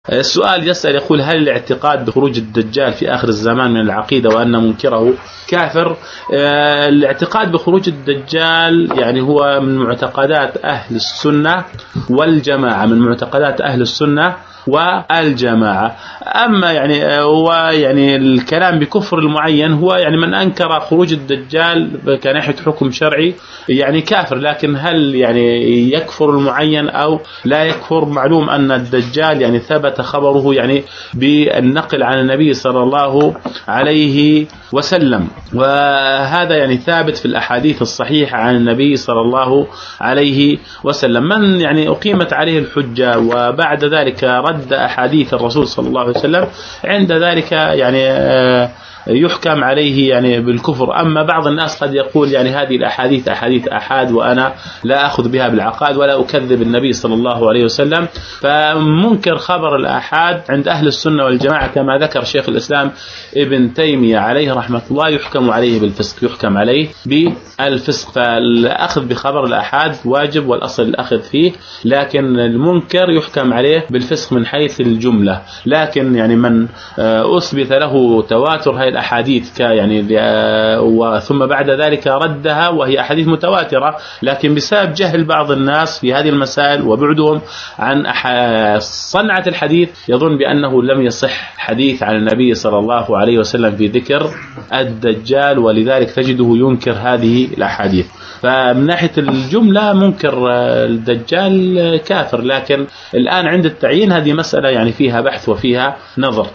السؤال يسأل يقول: هل الاعتقاد بخروج الدجال في آخر الزمان من العقيدة وأن منكره كافر؟ الاعتقاد بخروج الدجال يعني هو من معتقدات أهل السنة والجماعة، من معتقدات أهل السنة والجماعة. أما يعني الكلام بكفر المعين هو يعني من أنكر خروج الدجال كناحية حكم شرعي يعني كافر، لكن هل يعني يكفر المعين أو لا يكفر؟ معلوم أن الدجال يعني ثبت خبره يعني بالنقل عن النبي صلى الله عليه وسلم، وهذا يعني ثابت في الأحاديث الصحيحة عن النبي صلى الله عليه وسلم. من يعني أقيمت عليه الحجة وبعد ذلك رد أحاديث الرسول صلى الله عليه وسلم، عند ذلك يعني يحكم عليه يعني بالكفر. أما بعض الناس قد يقول يعني هذه الأحاديث أحاديث أحاد وأنا لا أخذ بها بالعقائد ولا أكذب النبي صلى الله عليه وسلم، فمنكر خبر الأحاد عند أهل السنة والجماعة كما ذكر شيخ الإسلام ابن تيمية عليه رحمة الله يحكم عليه بالفسق، يحكم عليه بالفسق. فالأخذ بخبر الأحاد واجب والأصل الأخذ فيه، لكن المنكر يحكم عليه بالفسق من حيث الجملة. لكن يعني من أثبت له تواتر هذه الأحاديث يعني ثم بعد ذلك ردها وهي أحاديث متواترة، لكن بسبب جهل بعض الناس في هذه المسائل وبعدهم عن صنعة الحديث يظن بأنه لم يصح حديث عن النبي صلى الله عليه وسلم في ذكر الدجال، ولذلك تجده ينكر هذه الأحاديث. فمن ناحية الجملة منكر الدجال كافر، لكن الآن عند التعيين هذه مسألة يعني فيها بحث وفيها نظر.